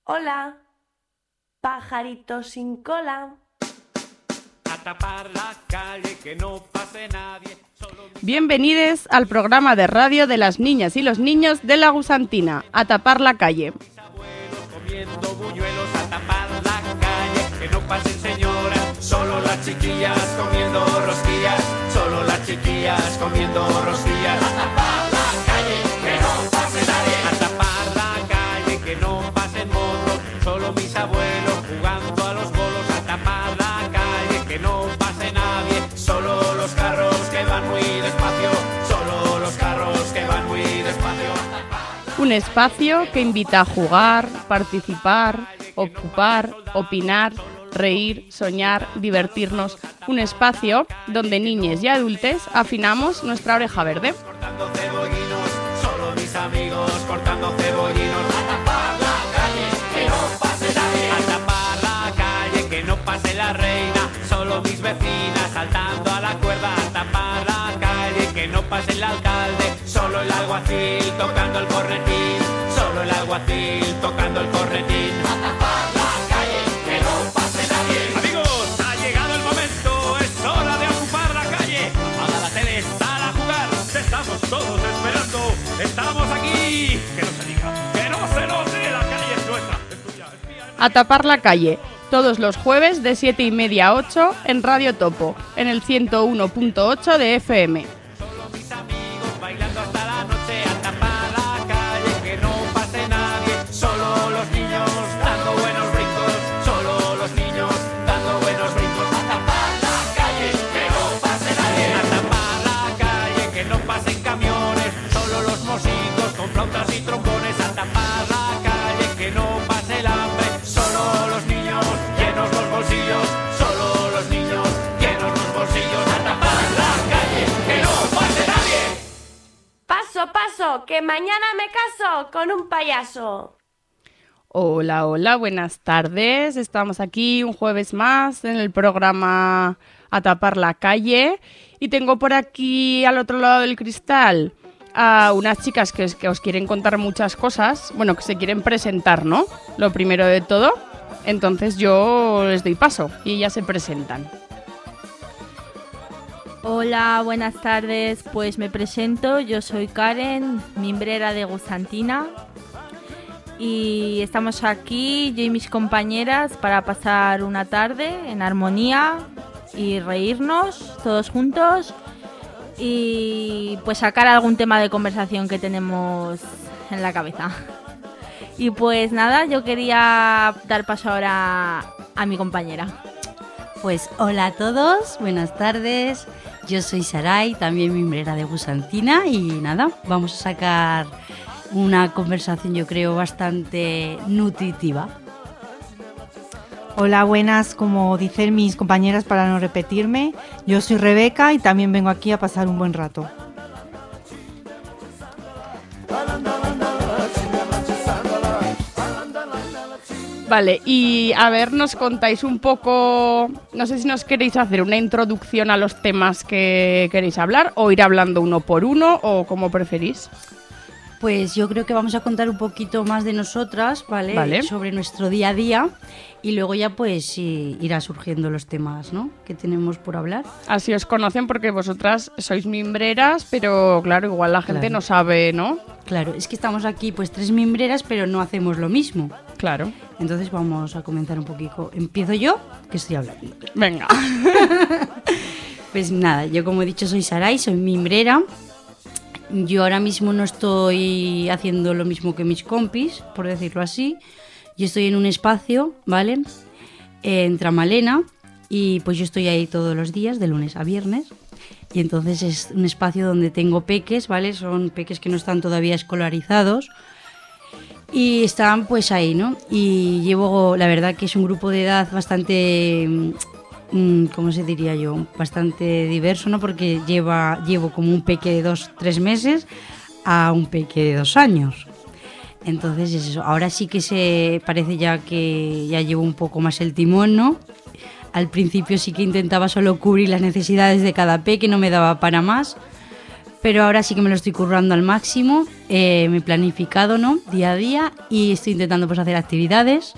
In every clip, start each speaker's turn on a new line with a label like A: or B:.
A: Hola, pajarito sin cola.
B: A tapar la calle, que no pase nadie.
C: Bienvenidos al programa de radio de las niñas y los niños de la Gusantina, A tapar la calle.
B: Mis abuelos comiendo buñuelos, a tapar la calle, que no pasen señoras. Solo las chiquillas comiendo rosquillas, solo las chiquillas comiendo rosquillas. A tapar la calle, que no pase nadie. A tapar la calle, que no pasen motos, solo mis abuelos jugando a los bolos. A tapar la calle, que no pase nadie, solo los carros que van muy despacio, solo los carros que van muy despacio.
C: Un espacio que invita a jugar, participar, ocupar, opinar, reír, soñar, divertirnos. Un espacio donde niñes y adultos afinamos nuestra oreja verde.
B: Cortando cebollinos, solo mis amigos cortando cebollinos. A tapar la calle, que no pase nadie. A tapar la calle, que no pase la reina, solo mis vecinas saltando a la cuerda. A tapar la calle, que no pase el alcalde, solo el alguacil tocando el cornetín, solo el alguacil tocando el cornetín. A tapar la calle, que no pase nadie. Amigos, ha llegado el momento, es hora de ocupar la calle. Apaga la tele, sal a jugar, te estamos todos esperando. Estamos aquí, que no se diga, que no se note, la calle es nuestra, es tuya, es mía, es
C: A tapar la calle, todos los jueves de 7:30 a 8 en Radio Topo, en el 101.8 de FM.
B: solo mis amigos bailando hasta la noche. A tapar la calle, que no pase nadie, solo los niños dando buenos brincos, solo los niños dando buenos brincos. A tapar la calle, que no pase nadie. A tapar la calle, que no pasen camiones, solo los mosicos con flautas y trombones. A tapar la calle, que no pase el hambre, solo los niños llenos los bolsillos, solo los niños llenos los bolsillos. A tapar la calle, que no pase nadie.
A: Paso, paso, que mañana me caso con un payaso.
C: Hola, hola, buenas tardes. Estamos aquí un jueves más en el programa A tapar la calle y tengo por aquí al otro lado del cristal a unas chicas que os quieren contar muchas cosas, bueno, que se quieren presentar, ¿no? Lo primero de todo. Entonces yo les doy paso y ellas se presentan.
D: Hola, buenas tardes. Pues me presento, yo soy Karen, mimbrera de Gusantina. Y estamos aquí, yo y mis compañeras, para pasar una tarde en armonía y reírnos todos juntos y pues sacar algún tema de conversación que tenemos en la cabeza. Y pues nada, yo quería dar paso ahora a mi compañera.
E: Pues hola a todos, buenas tardes. Yo soy Saray, también mimbrera de Gusantina y nada, vamos a sacar una conversación yo creo bastante nutritiva.
F: Hola, buenas, como dicen mis compañeras para no repetirme, yo soy Rebeca y también vengo aquí a pasar un buen rato.
C: Vale, y a ver, nos contáis un poco, no sé si nos queréis hacer una introducción a los temas que queréis hablar o ir hablando uno por uno o como preferís.
E: Pues yo creo que vamos a contar un poquito más de nosotras, ¿vale?
C: Vale.
E: Sobre nuestro día a día y luego ya pues sí, irá surgiendo los temas, ¿no? Que tenemos por hablar.
C: Así os conocen porque vosotras sois mimbreras, pero claro, igual la gente
E: Claro.
C: no sabe, ¿no?
E: Claro, es que estamos aquí pues 3 mimbreras pero no hacemos lo mismo.
C: Claro.
E: Entonces vamos a comenzar un poquito. Empiezo yo, que estoy hablando.
C: Venga.
E: Pues nada, yo como he dicho soy Saray, soy mimbrera. Yo ahora mismo no estoy haciendo lo mismo que mis compis, por decirlo así. Yo estoy en un espacio, ¿vale? En Tramalena y pues yo estoy ahí todos los días, de lunes a viernes. Y entonces es un espacio donde tengo peques, ¿vale? Son peques que no están todavía escolarizados y están pues ahí, ¿no? Y llevo, la verdad que es un grupo de edad bastante... ¿cómo se diría yo? Bastante diverso, ¿no? Porque llevo como un peque de 2-3 meses a un peque de 2 años. Entonces es eso. Ahora sí que se parece ya que ya llevo un poco más el timón, ¿no? Al principio sí que intentaba solo cubrir las necesidades de cada peque, no me daba para más. Pero ahora sí que me lo estoy currando al máximo, me he planificado, ¿no? Día a día, y estoy intentando pues hacer actividades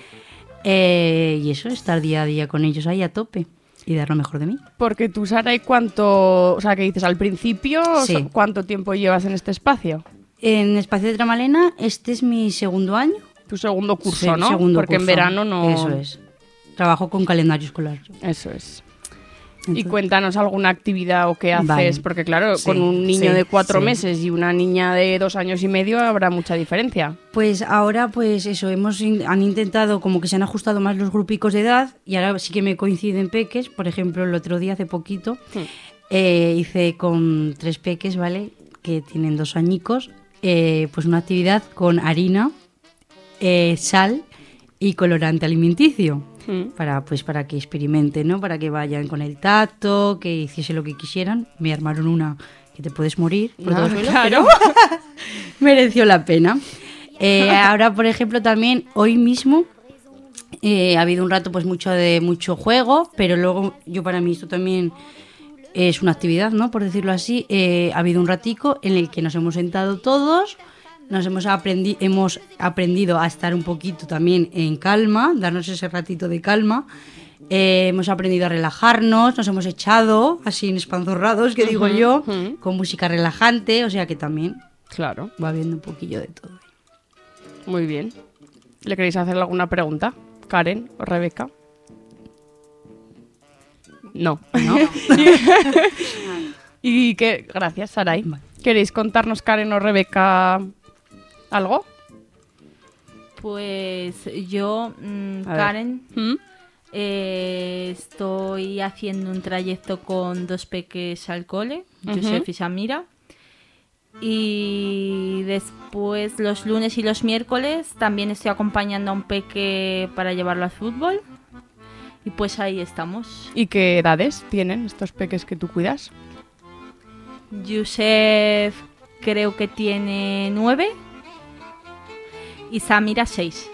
E: y eso, estar día a día con ellos ahí a tope y dar lo mejor de mí.
C: Porque tú, Sara, ¿y cuánto, o sea, que dices al principio,
E: Sí.
C: cuánto tiempo llevas en este espacio?
E: En Espacio de Tramalena, este es mi segundo año.
C: Tu segundo curso,
E: Sí,
C: ¿no?
E: segundo
C: Porque en
E: curso.
C: verano no...
E: Eso es. Trabajo con calendario escolar.
C: Eso es. Y
E: Entonces-
C: cuéntanos alguna actividad o qué haces,
E: Vale.
C: porque claro,
F: Sí,
C: con un niño
F: sí,
C: de 4
F: sí.
C: meses y una niña de 2 años y medio habrá mucha diferencia.
E: Pues ahora, pues eso, han intentado, como que se han ajustado más los grupicos de edad, y ahora sí que me coinciden peques. Por ejemplo, el otro día, hace poquito, hice con 3 peques, ¿vale? Que tienen 2 añicos, pues una actividad con harina, sal y colorante alimenticio. Para que experimenten, ¿no? Para que vayan con el tacto, que hiciese lo que quisieran. Me armaron una que te puedes morir por todo el suelo,
C: claro.
E: pero mereció la pena. Ahora, por ejemplo, también hoy mismo ha habido un rato pues mucho juego, pero luego para mí esto también es una actividad, ¿no? Por decirlo así. Ha habido un ratico en el que nos hemos sentado todos. Hemos aprendido a estar un poquito también en calma, darnos ese ratito de calma. Hemos aprendido a relajarnos, nos hemos echado así en espanzorrados, que digo yo, con música relajante, o sea que también
C: Claro,
E: va viendo un poquillo de todo.
C: muy bien. ¿Le queréis hacer alguna pregunta? ¿Karen o Rebeca? No.
E: ¿No?
C: ¿Y qué? Gracias, Sarai.
E: Vale.
C: ¿Queréis contarnos, Karen o Rebeca, algo?
D: Pues yo,
C: A ver.
D: Karen,
C: ¿Mm?
D: estoy haciendo un trayecto con 2 peques al cole,
C: Ujú.
D: Josep y Samira. Y después los lunes y los miércoles también estoy acompañando a un peque para llevarlo al fútbol. Y pues ahí estamos.
C: ¿Y qué edades tienen estos peques que tú cuidas?
D: Josep creo que tiene 9 y Samira 6.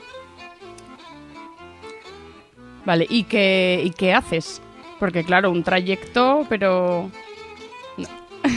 C: Vale, ¿y qué haces? Porque claro, un trayecto, pero... no.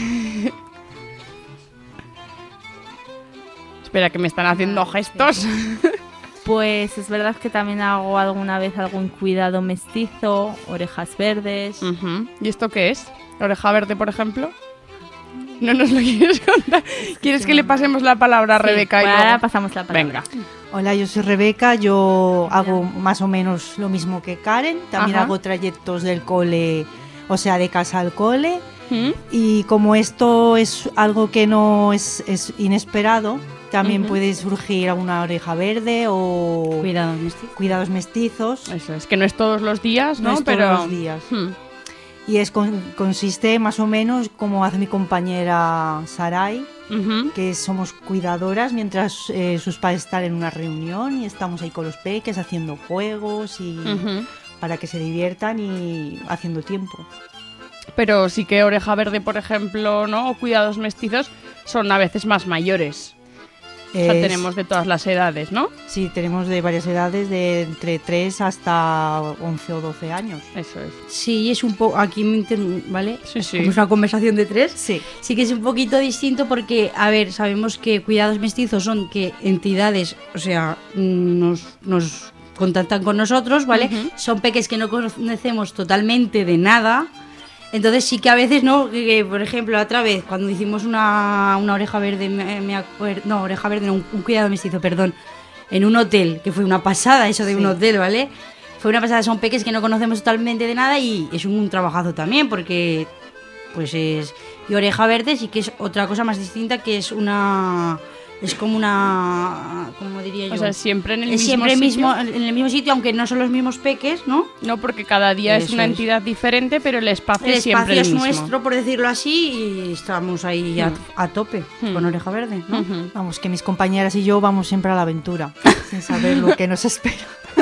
C: Espera, que me están haciendo gestos.
D: Pues es verdad que también hago alguna vez algún cuidado mestizo, orejas verdes.
C: Ujú. ¿Y esto qué es? ¿Oreja verde, por ejemplo? ¿No nos lo quieres contar? ¿Quieres que le pasemos la palabra a
D: Sí,
C: Rebeca? Y
D: pues
C: luego-
D: ahora pasamos la palabra.
C: Venga.
F: Hola, yo soy Rebeca, yo hago más o menos lo mismo que Karen, también
C: Ajá.
F: hago trayectos del cole, o sea, de casa al cole,
C: ¿Mm?
F: y como esto es algo que no es inesperado, también
C: Ujú.
F: puede surgir alguna oreja verde o
E: Cuidado, Misty.
F: cuidados mestizos.
C: Eso es, que no es todos los días, ¿no?
F: No es todos
C: pero...
F: los días.
C: Hmm.
F: Y consiste más o menos como hace mi compañera Sarai,
C: Ujú.
F: que somos cuidadoras mientras sus padres están en una reunión y estamos ahí con los peques haciendo juegos y
C: Ujú.
F: para que se diviertan y haciendo tiempo.
C: Pero sí que oreja verde, por ejemplo, ¿no? O cuidados mestizos son a veces más mayores. O sea,
F: Es-
C: tenemos de todas las edades, ¿no?
F: Sí, tenemos de varias edades, de entre 3 hasta 11 o 12 años.
C: Eso es.
E: Sí, es un poco... Aquí ¿vale?
C: Sí, sí.
E: Como es una conversación de 3.
F: Sí,
E: Sí que es un poquito distinto porque, a ver, sabemos que cuidados mestizos son que entidades, o sea, nos contactan con nosotros, ¿vale?
C: Ujú.
E: Son peques que no conocemos totalmente de nada. Entonces sí que a veces, ¿no? Que, por ejemplo, otra vez, cuando hicimos una oreja verde, oreja verde, no, un cuidado mestizo, perdón, en un hotel, que fue una pasada eso de un
F: Sí.
E: hotel, ¿vale? Fue una pasada, son peques que no conocemos totalmente de nada y es un trabajazo también porque pues es... Y oreja verde sí que es otra cosa más distinta, que es una... Es como una... ¿Cómo diría yo?
C: O sea, siempre en el
E: Es
C: mismo
E: siempre
C: sitio.
E: en el mismo sitio, aunque no son los mismos peques, ¿no?
C: No, porque cada día es
E: Eso
C: una
E: es.
C: entidad diferente, pero el espacio
E: El
C: es siempre
E: espacio
C: el
E: es
C: mismo.
E: nuestro, por decirlo así, y estamos ahí a tope, con oreja verde, ¿no?
C: Ujú.
F: vamos, que mis compañeras y yo vamos siempre a la aventura, sin saber lo que nos espera.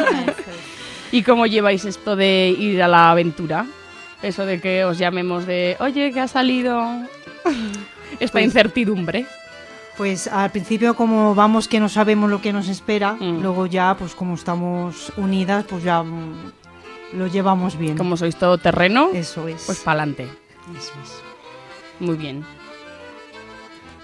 C: ¿Y cómo lleváis esto de ir a la aventura? Eso de que os llamemos de, oye, que ha salido esta
F: Pues-
C: incertidumbre.
F: Pues al principio como vamos que no sabemos lo que nos espera,
C: Mm.
F: luego ya pues como estamos unidas pues ya lo llevamos bien.
C: Como sois todo terreno,
F: Eso es.
C: pues pa'lante.
E: Eso es.
C: Muy bien.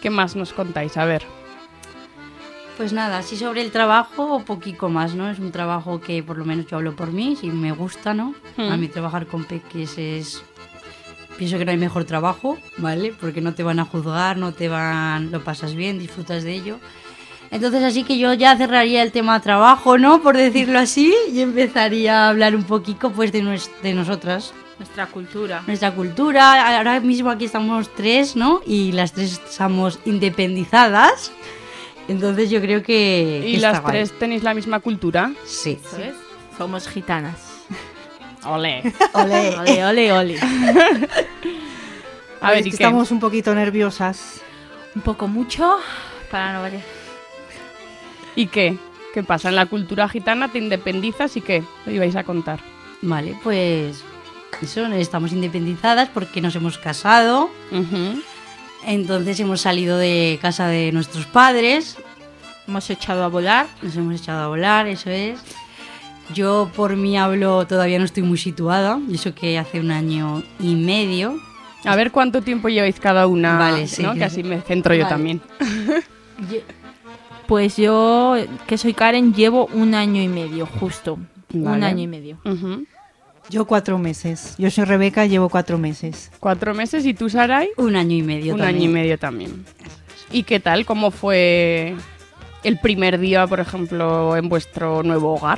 C: ¿Qué más nos contáis? A ver.
E: Pues nada, así sobre el trabajo, poquito más, ¿no? Es un trabajo que por lo menos yo hablo por mí, si me gusta, ¿no? A mí trabajar con peques es... Pienso que no hay mejor trabajo, ¿vale? Porque no te van a juzgar, lo pasas bien, disfrutas de ello. Entonces así que yo ya cerraría el tema trabajo, ¿no? Por decirlo así, y empezaría a hablar un poquito pues de nosotras.
D: Nuestra cultura.
E: Nuestra cultura, ahora mismo aquí estamos 3, ¿no? Y las 3 estamos independizadas. Entonces yo creo que
C: ¿Y
E: está
C: las
E: guay.
C: 3 tenéis la misma cultura?
E: Sí.
D: ¿Eso es? Somos gitanas.
C: Ole.
F: Ole.
D: Ole, ole, ole.
C: A ver,
F: Es
C: ¿y
F: que
C: qué?
F: estamos un poquito nerviosas.
D: Un poco mucho, para no variar.
C: ¿Y qué? ¿Qué pasa? En la cultura gitana te independizas y ¿qué? Lo ibais a contar.
E: Vale, pues eso, estamos independizadas porque nos hemos casado.
C: Ujú.
E: Entonces hemos salido de casa de nuestros padres,
D: Hemos echado a volar.
E: nos hemos echado a volar, eso es. Yo por mí hablo, todavía no estoy muy situada, y eso que hace 1 año y medio.
C: A ver cuánto tiempo lleváis cada una,
E: Vale, sí.
C: ¿no? Que así me centro yo
E: Vale.
C: también.
D: Pues yo, que soy Karen, llevo 1 año y medio, justo.
C: Vale.
D: 1 año y medio.
C: Ujú.
F: Yo 4 meses. Yo soy Rebeca, llevo 4 meses.
C: 4 meses y tú, Saray,
E: 1 año y medio
C: 1
E: también.
C: año y medio también. ¿Y qué tal? ¿Cómo fue el primer día, por ejemplo, en vuestro nuevo hogar?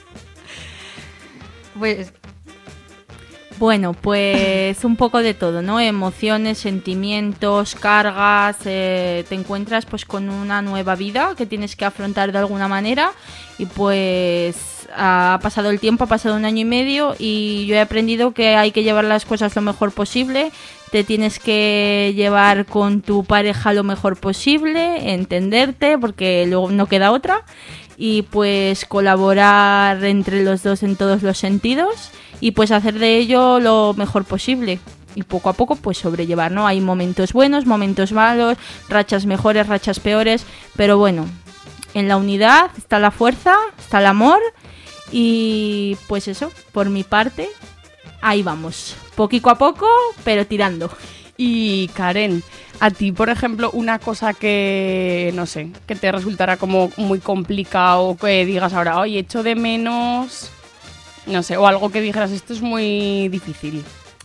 E: Pues
D: Bueno, pues un poco de todo, ¿no? Emociones, sentimientos, cargas, te encuentras pues con una nueva vida que tienes que afrontar de alguna manera y pues ha pasado el tiempo, ha pasado 1 año y medio y yo he aprendido que hay que llevar las cosas lo mejor posible, te tienes que llevar con tu pareja lo mejor posible, entenderte porque luego no queda otra y pues colaborar entre los dos en todos los sentidos y pues hacer de ello lo mejor posible y poco a poco pues sobrellevar, ¿no? Hay momentos buenos, momentos malos, rachas mejores, rachas peores, pero bueno, en la unidad está la fuerza, está el amor y pues eso, por mi parte, ahí vamos, poquito a poco, pero tirando.
C: Y Karen, a ti, por ejemplo, una cosa que, no sé, que te resultará como muy complicado, que digas ahora, oye, echo de menos, no sé, o algo que dijeras, esto es muy difícil.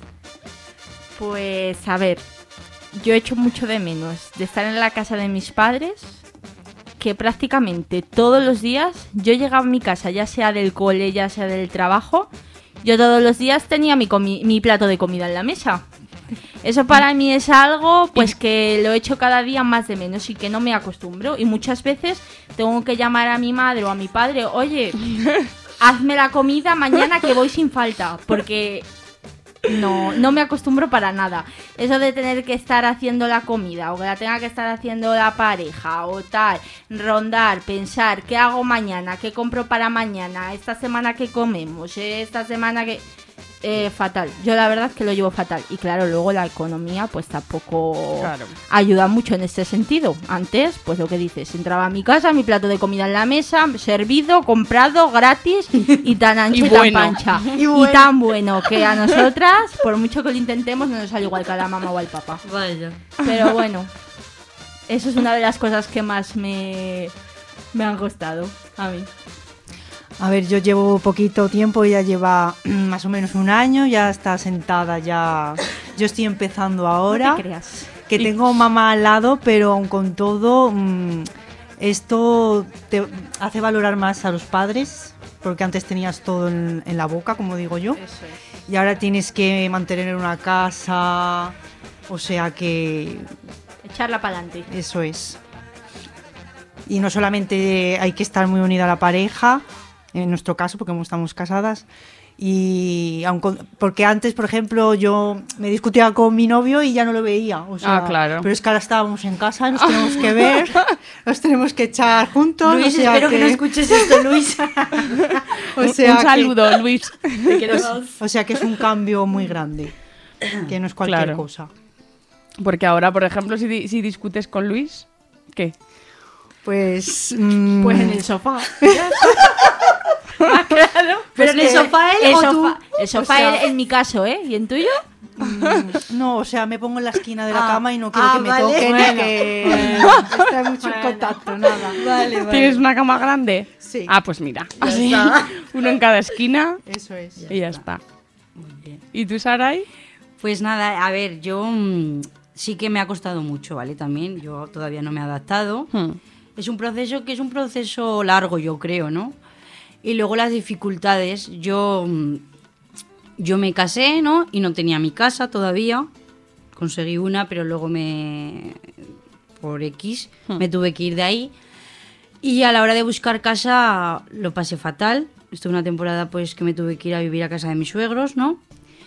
D: Pues a ver, yo echo mucho de menos de estar en la casa de mis padres, que prácticamente todos los días yo llegaba a mi casa, ya sea del cole, ya sea del trabajo, yo todos los días tenía mi plato de comida en la mesa. Eso para mí es algo pues que lo echo cada día más de menos y que no me acostumbro. Y muchas veces tengo que llamar a mi madre o a mi padre, oye, hazme la comida mañana que voy sin falta, porque no me acostumbro para nada. Eso de tener que estar haciendo la comida o que la tenga que estar haciendo la pareja o tal, rondar, pensar, ¿qué hago mañana? ¿Qué compro para mañana? ¿Esta semana qué comemos? ¿Esta semana qué...? Fatal, yo la verdad es que lo llevo fatal y claro, luego la economía pues tampoco
C: Claro.
D: ayuda mucho en este sentido. Antes, pues lo que dices, entraba a mi casa, mi plato de comida en la mesa, servido, comprado, gratis y tan ancho
C: Y
D: y,
C: bueno.
D: tan pancha y tan bueno que a nosotras, por mucho que lo intentemos, no nos sale igual que a la mamá o al papá.
E: vaya.
D: Pero bueno, eso es una de las cosas que más me han costado a mí.
F: A ver, yo llevo poquito tiempo, ella lleva más o menos 1 año, ya está sentada, ya. Yo estoy empezando ahora.
D: No te creas.
F: Que tengo mamá al lado, pero aun con todo, esto te hace valorar más a los padres, porque antes tenías todo en la boca, como digo yo,
D: Eso es.
F: y ahora tienes que mantener una casa, o sea que
D: Echarla para adelante.
F: eso es. Y no solamente hay que estar muy unida a la pareja, en nuestro caso, porque estamos casadas, y porque antes, por ejemplo, yo me discutía con mi novio y ya no lo veía. O sea,
C: claro.
F: Pero es que ahora estábamos en casa, nos tenemos que ver, nos tenemos que echar juntos.
E: Luis,
F: o sea
E: espero que no escuches esto, Luis.
F: o sea
C: Un
F: que-
C: saludo, Luis.
F: O sea que es un cambio muy grande, que no es cualquier
C: Claro.
F: cosa.
C: Porque ahora, por ejemplo, si discutes con Luis, ¿qué?
F: Pues,
D: Pues en el sofá. Claro.
E: Pero en el sofá él
D: el
E: o
D: sofá,
E: tú.
D: el sofá
E: O sea,
D: en mi caso, ¿eh? ¿Y en tuyo?
F: No, o sea, me pongo en la esquina de la cama y no quiero que me
E: vale.
F: toquen
E: Bueno.
F: ni que esté mucho en contacto, nada.
E: Vale,
C: ¿Tienes una cama grande?
F: Sí.
C: Ah, pues mira, así,
E: está.
C: uno en cada esquina
F: Eso es.
C: y ya está.
E: Muy bien.
C: ¿Y tú, Saray?
E: Pues nada, a ver, yo sí que me ha costado mucho, ¿vale? También, yo todavía no me he adaptado. Es un proceso largo, yo creo, ¿no? Y luego las dificultades, yo me casé, ¿no? Y no tenía mi casa todavía. Conseguí una, pero luego por X, me tuve que ir de ahí. Y a la hora de buscar casa lo pasé fatal. Estuve una temporada pues que me tuve que ir a vivir a casa de mis suegros, ¿no?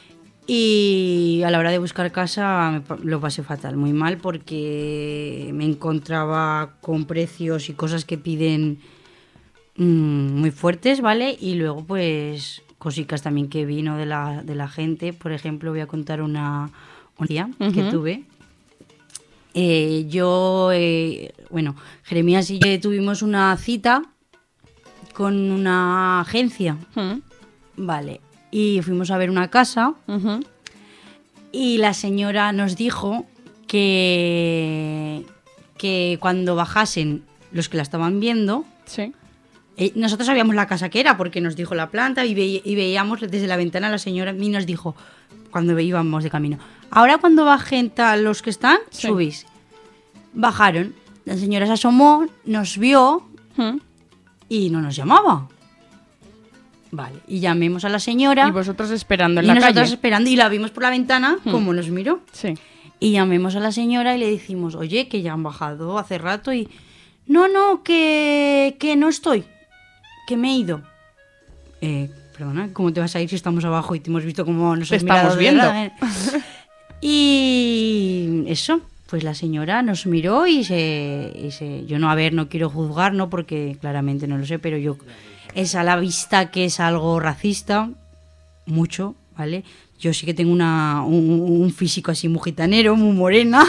E: Y a la hora de buscar casa lo pasé fatal, muy mal, porque me encontraba con precios y cosas que piden muy fuertes, ¿vale? Y luego pues cositas también que vino de la gente. Por ejemplo, voy a contar una día que tuve. Bueno, Jeremías y yo tuvimos una cita con una agencia, vale, y fuimos a ver una casa y la señora nos dijo que cuando bajasen los que la estaban viendo,
C: Sí.
E: nosotros sabíamos la casa que era porque nos dijo la planta y veíamos desde la ventana la señora y nos dijo cuando íbamos de camino, ahora cuando bajen los que están,
C: Sí.
E: subís. Bajaron, la señora se asomó, nos vio y no nos llamaba. Vale, y llamemos a la señora
C: Y vosotros esperando en
E: y
C: la
E: nosotros
C: calle.
E: esperando y la vimos por la ventana como nos miró.
C: Sí.
E: Y llamemos a la señora y le decimos, oye, que ya han bajado hace rato y... No, que no estoy, que me he ido. Perdona, ¿cómo te vas a ir si estamos abajo y te hemos visto cómo nos
C: Te
E: has mirado
C: estamos
E: de
C: viendo.
E: verdad? Y eso, pues la señora nos miró y yo no quiero juzgar, ¿no? Porque claramente no lo sé, pero yo... Es a la vista que es algo racista, mucho, ¿vale? Yo sí que tengo un físico así muy gitanero, muy morena.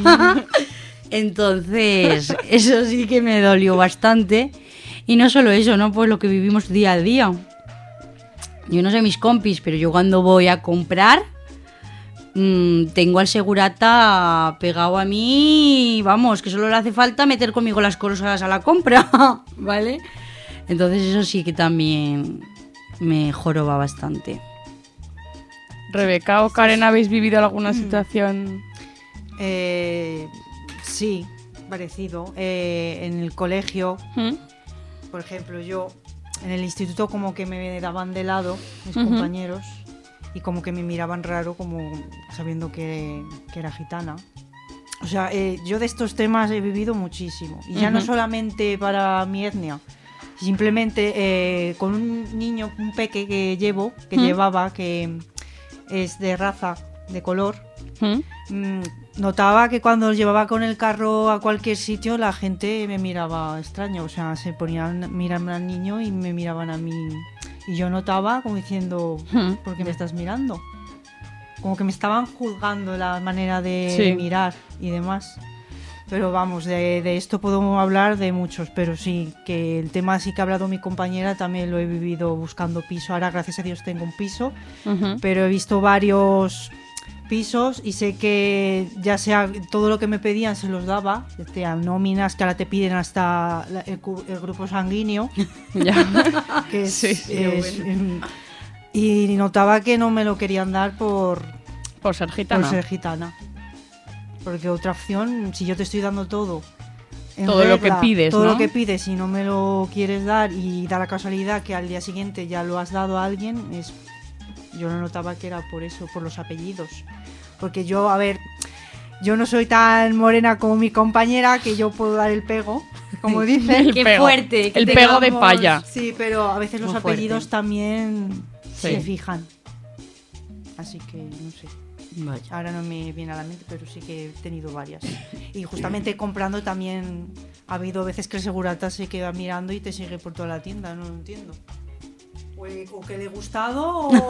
E: Entonces, eso sí que me dolió bastante. Y no solo eso, ¿no? Pues lo que vivimos día a día. Yo no sé mis compis, pero yo cuando voy a comprar, tengo al segurata pegado a mí, vamos, que solo le hace falta meter conmigo las cosas a la compra, ¿vale? Entonces eso sí que también me joroba bastante.
C: Rebeca o Karen, ¿habéis vivido alguna situación?
F: Sí, parecido. En el colegio,
C: ¿Mm?
F: por ejemplo, yo en el instituto como que me daban de lado mis compañeros y como que me miraban raro, como sabiendo que era gitana. O sea, yo de estos temas he vivido muchísimo. Y ya no solamente para mi etnia, simplemente con un niño, un peque que llevaba, que es de raza, de color. Notaba que cuando los llevaba con el carro a cualquier sitio la gente me miraba extraño, o sea, se ponían, miraban al niño y me miraban a mí y yo notaba como diciendo, ¿por qué me estás mirando? Como que me estaban juzgando la manera de mirar y demás. Pero vamos, de esto puedo hablar de muchos, pero sí, que el tema sí que ha hablado mi compañera, también lo he vivido buscando piso. Ahora, gracias a Dios, tengo un piso, pero he visto varios pisos y sé que ya sea todo lo que me pedían se los daba, nóminas que ahora te piden hasta el grupo sanguíneo,
C: Ya.
F: que es,
C: Sí,
F: y notaba que no me lo querían dar por
C: Por ser gitana.
F: ser gitana. Porque otra opción, si yo te estoy dando todo en
C: Todo lo que pides,
F: todo
C: ¿no?
F: lo que pides y no me lo quieres dar y da la casualidad que al día siguiente ya lo has dado a alguien, yo no notaba que era por eso, por los apellidos. Porque yo, a ver, yo no soy tan morena como mi compañera que yo puedo dar el pego, como dicen.
C: El
E: Qué
C: pego.
E: fuerte, que
C: El pego de
E: tengamos-
C: paya.
F: Sí, pero a veces los
E: Muy
F: apellidos
E: fuerte.
F: también
C: Sí.
F: se fijan. Así que no sé.
E: Vaya.
F: Ahora no me viene a la mente, pero sí que he tenido varias. Y justamente comprando también ha habido veces que el segurata se queda mirando y te sigue por toda la tienda, no lo entiendo. O que le he gustado o no.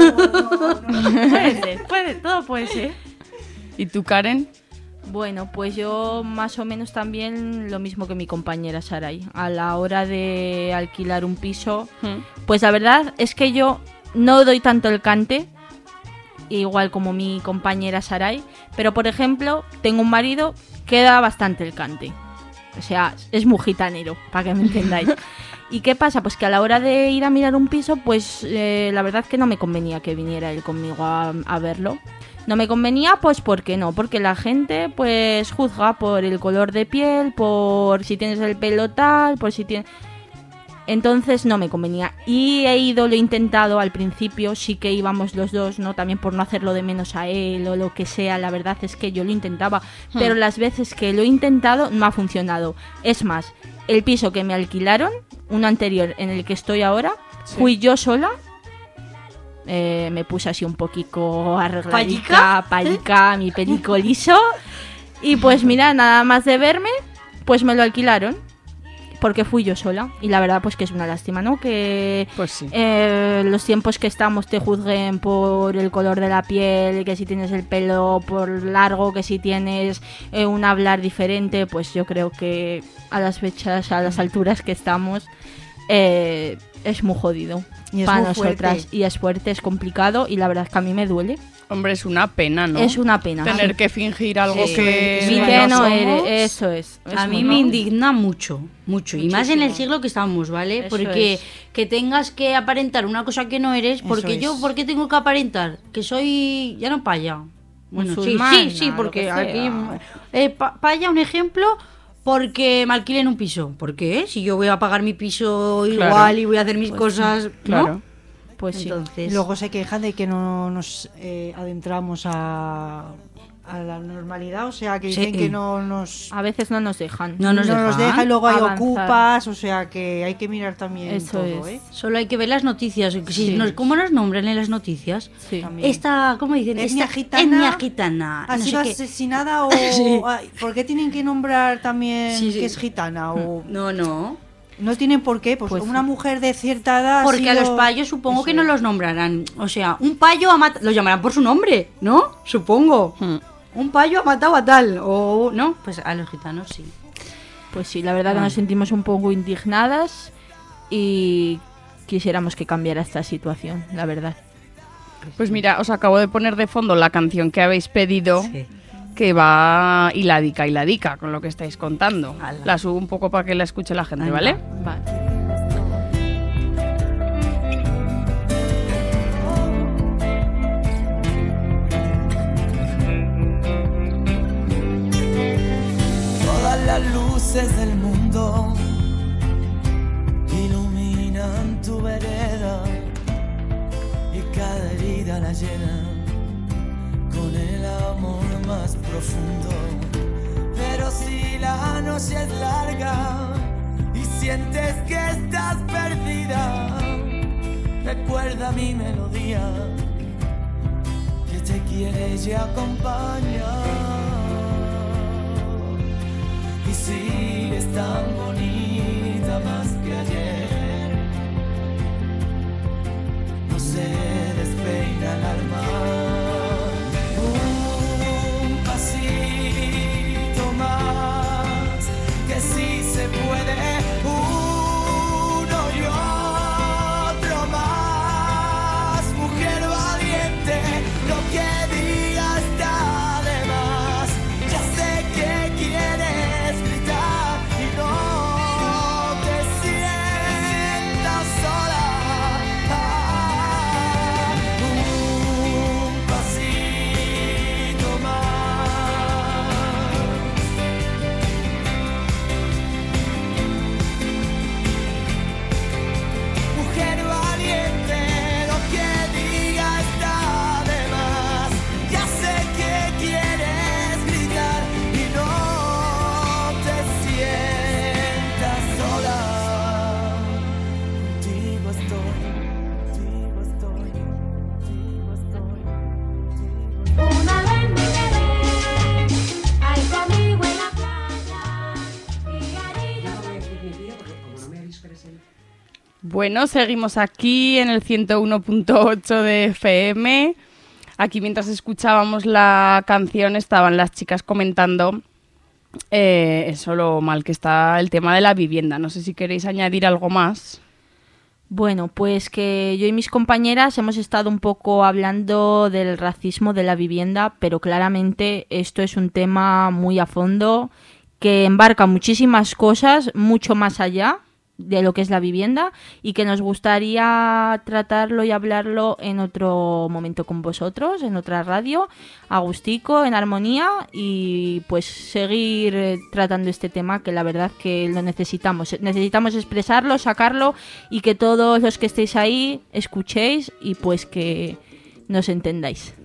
D: Todo puede ser.
C: ¿Y tú, Karen?
D: Bueno, pues yo más o menos también lo mismo que mi compañera Saray. A la hora de alquilar un piso, pues la verdad es que yo no doy tanto el cante igual como mi compañera Saray, pero por ejemplo, tengo un marido que da bastante el cante. O sea, es muy gitanero, para que me entendáis. ¿Y qué pasa? Pues que a la hora de ir a mirar un piso, pues la verdad que no me convenía que viniera él conmigo a verlo. No me convenía, pues ¿por qué no? Porque la gente pues juzga por el color de piel, por si tienes el pelo tal, por si tienes... Entonces no me convenía. Y lo he intentado al principio, sí que íbamos los dos, ¿no? También por no hacerlo de menos a él o lo que sea. La verdad es que yo lo intentaba, pero las veces que lo he intentado no ha funcionado. Es más, el piso que me alquilaron, uno anterior en el que estoy ahora, fui yo sola. Me puse así un poquito arregladita, pallica, mi pelico liso. Y pues mira, nada más de verme, pues me lo alquilaron. Porque fui yo sola. Y la verdad pues que es una lástima, ¿no? Que
C: Pues sí.
D: los tiempos que estamos te juzguen por el color de la piel, que si tienes el pelo por largo, que si tienes un hablar diferente. Pues yo creo que a las fechas, a las alturas que estamos, es muy jodido
F: Y es
D: para
F: muy
D: nosotras.
F: fuerte.
D: Y es fuerte, es complicado y la verdad es que a mí me duele.
C: Hombre, es una pena, ¿no?
D: Es una pena.
C: Tener que fingir algo
E: Sí.
C: que
E: Sí,
D: Que no
C: somos.
D: eres, eso es.
E: A mí
D: muy
E: me
D: mal.
E: indigna mucho. Y más en el
D: Muchísimo.
E: siglo que estamos, ¿vale?
D: Eso
E: Porque
D: es.
E: que tengas que aparentar una cosa que no eres, porque
F: Eso
E: yo,
F: es.
E: ¿por qué tengo que aparentar? Que soy, ya no paya. Bueno,
D: Musulmana,
E: sí,
D: lo
E: porque
D: que
E: aquí
D: sea.
E: paya, un ejemplo, porque me alquilen un piso. ¿Por qué? Si yo voy a pagar mi piso igual
C: Claro.
E: y voy a hacer mis cosas, ¿no?
C: Claro.
D: Pues sí.
E: Entonces,
F: Y luego se quejan de que no nos adentramos a la normalidad, o sea, que dicen
E: Sí.
F: que no nos...
D: A veces no nos dejan.
E: No nos dejan.
F: deja y luego hay
D: avanzar.
F: ocupas, o sea, que hay que mirar también
D: Eso
F: todo,
D: es.
F: ¿eh?
E: solo hay que ver las noticias. Si
D: Sí.
E: ¿Cómo nos nombran en las noticias?
D: Sí.
F: También.
E: Esta, ¿cómo dicen?
F: Etnia
E: Esta
F: gitana.
E: etnia gitana.
F: ¿Ha
E: no
F: sido
E: sé qué.
F: asesinada o...?
E: Sí.
F: Ay, ¿por qué tienen que nombrar también
E: Sí, sí.
F: que es gitana? O...
E: No.
F: No tienen por qué, pues,
D: Pues
F: una
D: sí.
F: mujer de cierta edad ha
E: Porque a
F: sido-
E: los payos supongo
F: Eso
E: que no
F: es.
E: los nombrarán. O sea, un payo ha matado... Los llamarán por su nombre, ¿no? Supongo. Un payo ha matado a tal. O no, pues a los gitanos sí.
D: Pues sí, la verdad que nos sentimos un poco indignadas y quisiéramos que cambiara esta situación, la verdad.
C: Pues mira, os acabo de poner de fondo la canción que habéis pedido,
E: Sí.
C: que va hiladica con lo que estáis contando.
E: Ala.
C: La subo un poco para que la escuche la gente,
E: Venga.
C: ¿vale?
D: Vale.
G: Todas las luces del mundo iluminan tu vereda y cada herida la llena con el amor más profundo. Pero si la noche es larga y sientes que estás perdida, recuerda mi melodía que te quiere y acompaña. Y sigues tan bonita más que ayer. No se despeina el alma. Un pasito más, que sí se puede. Uno y otro más. Mujer valiente, lo que digas está de más. Ya sé que quieres gritar y no te sientas sola. Un pasito más. Mujer valiente, lo que diga está de más. Ya sé que quieres gritar y no te sientas sola. Contigo estoy, contigo estoy, contigo estoy, contigo estoy.
A: Una vez me quedé ahí conmigo en la playa y allí yo...
C: Bueno, seguimos aquí en el 101.8 de FM. Aquí mientras escuchábamos la canción estaban las chicas comentando eso, lo mal que está el tema de la vivienda. No sé si queréis añadir algo más.
D: Bueno, pues que yo y mis compañeras hemos estado un poco hablando del racismo de la vivienda, pero claramente esto es un tema muy a fondo que embarca muchísimas cosas, mucho más allá de lo que es la vivienda, y que nos gustaría tratarlo y hablarlo en otro momento con vosotros, en otra radio, a gustico, en armonía, y pues seguir tratando este tema que la verdad que lo necesitamos. Necesitamos expresarlo, sacarlo, y que todos los que estéis ahí escuchéis y pues que nos entendáis.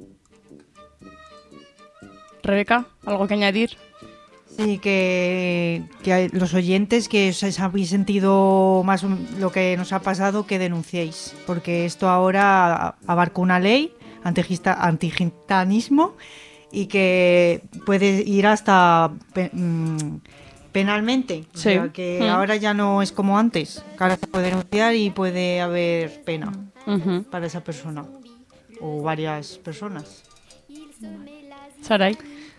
C: Rebeca, ¿algo que añadir?
F: Sí, que los oyentes que os habéis sentido más lo que nos ha pasado, que denunciéis, porque esto ahora abarca una ley antigitanismo y que puede ir hasta penalmente. O
C: Sí.
F: sea, que ahora ya no es como antes, que ahora se puede denunciar y puede haber pena
C: Ujú.
F: para esa persona o varias personas.
C: Saray.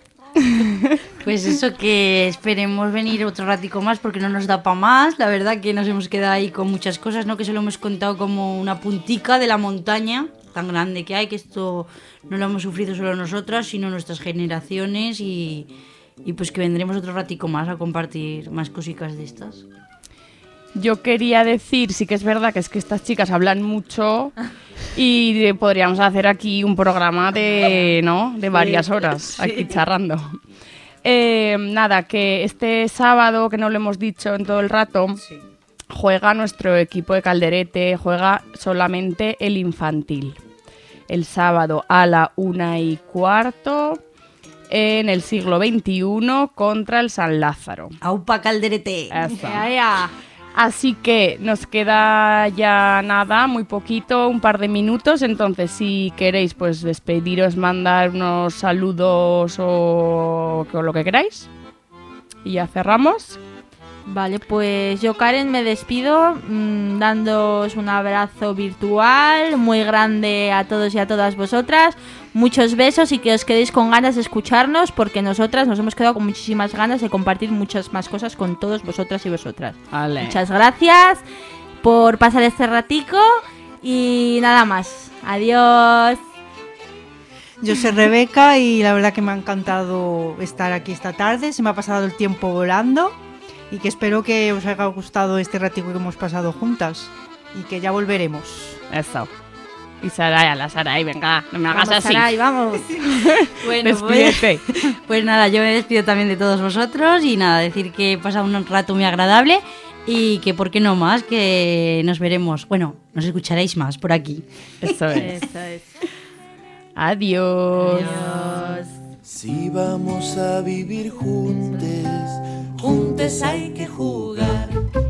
E: Pues eso, que esperemos venir otro ratico más porque no nos da para más. La verdad que nos hemos quedado ahí con muchas cosas, ¿no? Que solo hemos contado como una puntica de la montaña tan grande que hay, que esto no lo hemos sufrido solo nosotras, sino nuestras generaciones, y pues que vendremos otro ratico más a compartir más cositas de estas.
C: Yo quería decir, sí que es verdad que estas chicas hablan mucho y podríamos hacer aquí un programa de varias horas aquí charrando. Nada, que este sábado, que no lo hemos dicho en todo el rato, juega nuestro equipo de Calderete, juega solamente el infantil. El sábado a la 1:15 en el siglo XXI contra el San Lázaro.
E: ¡Aupa, Calderete!
C: Eso.
D: ¡Ya!
C: Así que nos queda ya nada, muy poquito, un par de minutos. Entonces, si queréis, pues despediros, mandar unos saludos o lo que queráis. Y ya cerramos.
D: Vale, pues yo, Karen, me despido dándoos un abrazo virtual muy grande a todos y a todas vosotras. Muchos besos y que os quedéis con ganas de escucharnos, porque nosotras nos hemos quedado con muchísimas ganas de compartir muchas más cosas con todos vosotras y vosotras.
C: Vale.
D: Muchas gracias por pasar este ratico y nada más. Adiós.
F: Yo soy Rebeca y la verdad que me ha encantado estar aquí esta tarde. Se me ha pasado el tiempo volando y que espero que os haya gustado este ratico que hemos pasado juntas y que ya volveremos.
C: Eso. Y Saray, a la Saray, venga, no me hagas
D: Vamos,
C: así.
D: Saray, vamos.
E: Bueno,
C: Despídete.
E: pues nada, yo me despido también de todos vosotros y nada, decir que he pasado un rato muy agradable y que por qué no más, que nos veremos, bueno, nos escucharéis más por aquí.
C: Eso es.
D: Eso es.
C: Adiós.
D: Adiós.
G: Si vamos a vivir juntes, juntes hay que jugar.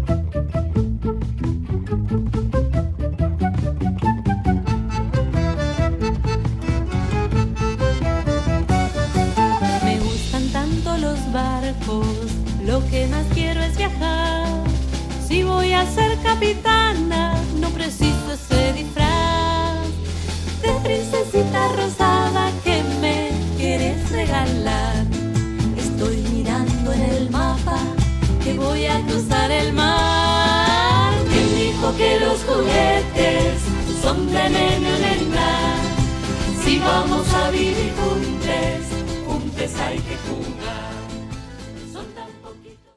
G: Me gustan tanto los barcos, lo que más quiero es viajar. Si voy a ser capitana, no preciso ese disfraz de princesita rosada que me quieres regalar. Estoy mirando en el mapa que voy a cruzar el mar. ¿Quién dijo que los juguetes son de nena, nena? Si vamos a vivir juntos, juntos hay que jugar.